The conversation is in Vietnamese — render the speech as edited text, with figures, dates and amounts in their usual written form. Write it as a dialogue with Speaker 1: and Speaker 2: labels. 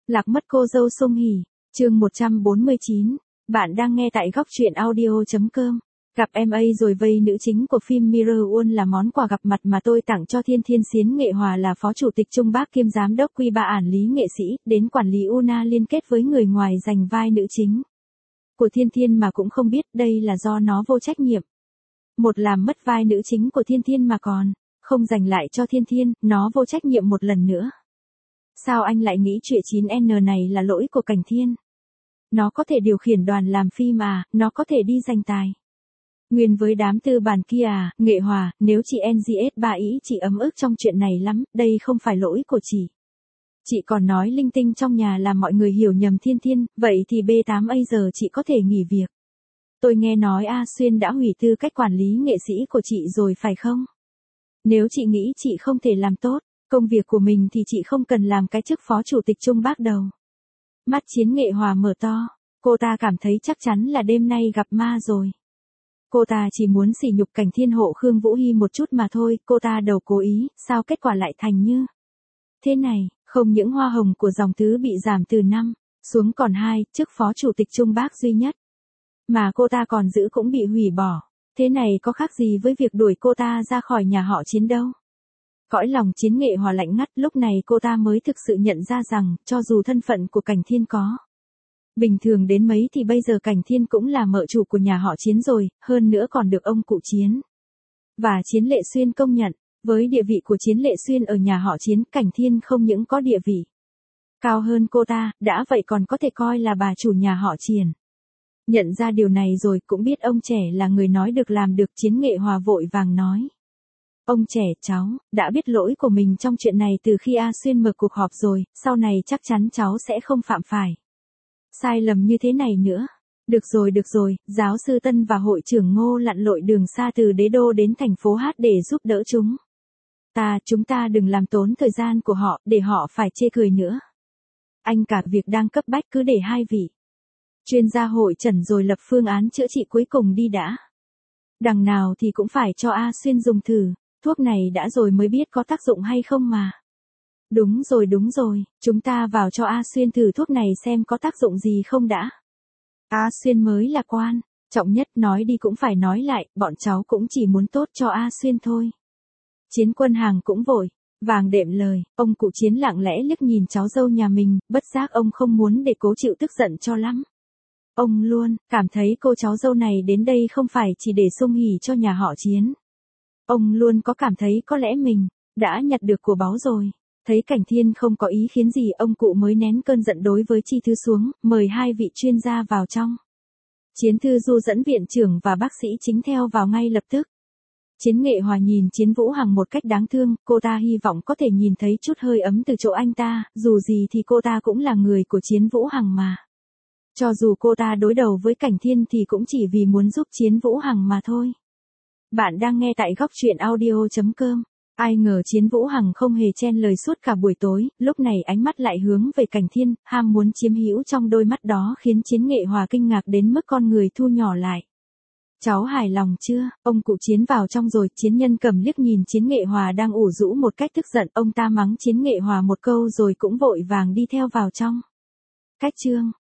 Speaker 1: Lạc mất cô dâu Song Hỉ, chương 149, bạn đang nghe tại góc truyện audio.com. Gặp em A rồi vây nữ chính của phim Mirror World là món quà gặp mặt mà tôi tặng cho Thiên Thiên. Xiến Nghệ Hòa là phó chủ tịch Trung Bác kiêm giám đốc Quy Ba Ản lý nghệ sĩ, đến quản lý Una liên kết với người ngoài giành vai nữ chính của Thiên Thiên mà cũng không biết đây là do nó vô trách nhiệm. Một làm mất vai nữ chính của Thiên Thiên mà còn không dành lại cho Thiên Thiên, nó vô trách nhiệm một lần nữa. Sao anh lại nghĩ chuyện 9N này là lỗi của Cảnh Thiên? Nó có thể điều khiển đoàn làm phim à, nó có thể đi giành tài nguyên với đám tư bản kia à. Nghệ Hòa, nếu chị NGS3 ý chị ấm ức trong chuyện này lắm, đây không phải lỗi của chị. Chị còn nói linh tinh trong nhà làm mọi người hiểu nhầm Thiên Thiên, vậy thì B8A giờ chị có thể nghỉ việc. Tôi nghe nói A Xuyên đã hủy tư cách quản lý nghệ sĩ của chị rồi phải không? Nếu chị nghĩ chị không thể làm tốt công việc của mình thì chị không cần làm cái chức phó chủ tịch Trung Bác đâu. Mắt Chiến Nghệ Hòa mở to, cô ta cảm thấy chắc chắn là đêm nay gặp ma rồi. Cô ta chỉ muốn sỉ nhục Cảnh Thiên hộ Khương Vũ Hy một chút mà thôi, cô ta đầu cố ý, sao kết quả lại thành như thế này. Không những hoa hồng của dòng Tứ bị giảm từ 5 xuống còn 2, chức phó chủ tịch Trung Bác duy nhất mà cô ta còn giữ cũng bị hủy bỏ. Thế này có khác gì với việc đuổi cô ta ra khỏi nhà họ Chiến đâu. Cõi lòng Chiến Nghệ Hòa lạnh ngắt, lúc này cô ta mới thực sự nhận ra rằng, cho dù thân phận của Cảnh Thiên có bình thường đến mấy thì bây giờ Cảnh Thiên cũng là mợ chủ của nhà họ Chiến rồi, hơn nữa còn được ông cụ Chiến và Chiến Lệ Xuyên công nhận. Với địa vị của Chiến Lệ Xuyên ở nhà họ Chiến, Cảnh Thiên không những có địa vị cao hơn cô ta, đã vậy còn có thể coi là bà chủ nhà họ Chiến. Nhận ra điều này rồi, cũng biết ông trẻ là người nói được làm được, Chiến Nghệ Hòa vội vàng nói. Ông trẻ, cháu đã biết lỗi của mình trong chuyện này từ khi A Xuyên mở cuộc họp rồi, sau này chắc chắn cháu sẽ không phạm phải sai lầm như thế này nữa. Được rồi, giáo sư Tân và hội trưởng Ngô lặn lội đường xa từ đế đô đến thành phố Hát để giúp đỡ chúng ta đừng làm tốn thời gian của họ, để họ phải chê cười nữa. Anh cả việc đang cấp bách cứ để hai vị chuyên gia hội chẩn rồi lập phương án chữa trị cuối cùng đi đã. Đằng nào thì cũng phải cho A Xuyên dùng thử, thuốc này đã rồi mới biết có tác dụng hay không mà. Đúng rồi, chúng ta vào cho A Xuyên thử thuốc này xem có tác dụng gì không đã. A Xuyên mới là quan trọng nhất, nói đi cũng phải nói lại, bọn cháu cũng chỉ muốn tốt cho A Xuyên thôi. Chiến Quân Hàng cũng vội vàng đệm lời, ông cụ Chiến lặng lẽ liếc nhìn cháu dâu nhà mình, bất giác ông không muốn để cố chịu tức giận cho lắm. Ông luôn cảm thấy cô cháu dâu này đến đây không phải chỉ để Song Hỉ cho nhà họ Chiến. Ông luôn có cảm thấy có lẽ mình đã nhặt được của báu rồi. Thấy Cảnh Thiên không có ý khiến gì, ông cụ mới nén cơn giận đối với Chi Thư xuống, mời hai vị chuyên gia vào trong. Chiến Thư Du dẫn viện trưởng và bác sĩ chính theo vào ngay lập tức. Chiến Nghệ Hòa nhìn Chiến Vũ Hằng một cách đáng thương, cô ta hy vọng có thể nhìn thấy chút hơi ấm từ chỗ anh ta, dù gì thì cô ta cũng là người của Chiến Vũ Hằng mà. Cho dù cô ta đối đầu với Cảnh Thiên thì cũng chỉ vì muốn giúp Chiến Vũ Hằng mà thôi. Bạn đang nghe tại góc truyện audio.com. Ai ngờ Chiến Vũ Hằng không hề chen lời suốt cả buổi tối, lúc này ánh mắt lại hướng về Cảnh Thiên, ham muốn chiếm hữu trong đôi mắt đó khiến Chiến Nghệ Hòa kinh ngạc đến mức con người thu nhỏ lại. Cháu hài lòng chưa? Ông cụ Chiến vào trong rồi, Chiến Nhân Cầm liếc nhìn Chiến Nghệ Hòa đang ủ rũ một cách tức giận, ông ta mắng Chiến Nghệ Hòa một câu rồi cũng vội vàng đi theo vào trong. Cách chương